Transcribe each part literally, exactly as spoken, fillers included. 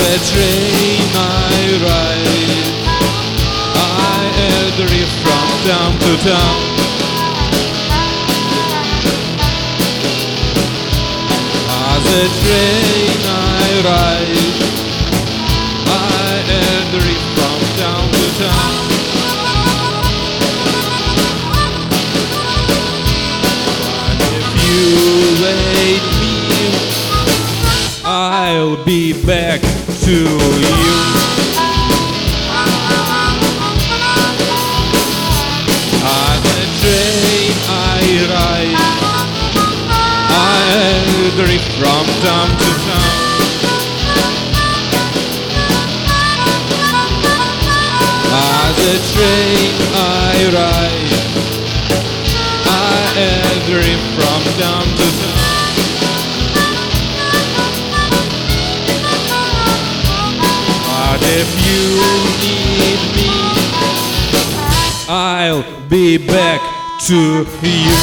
the train I ride, I drift from town to town. As the train I ride, I drift from town to town. But if you wait me, I'll be back to you. On the train I ride, I drift from town to town. On the train I ride, I drift from town to town. But if you need me, I'll be back to you.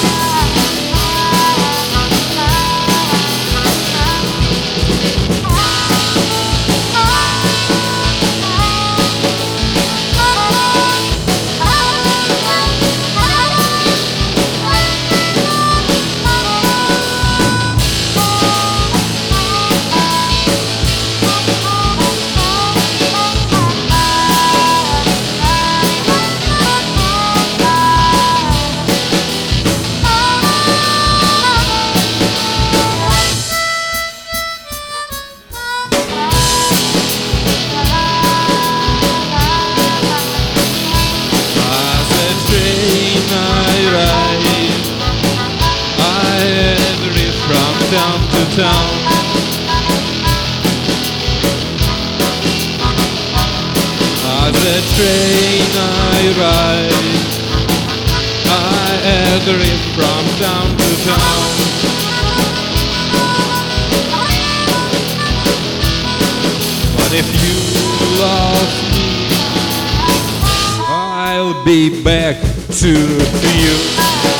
Town to town. On the train I ride, I drift from town to town. But if you love me, I'll be back to you.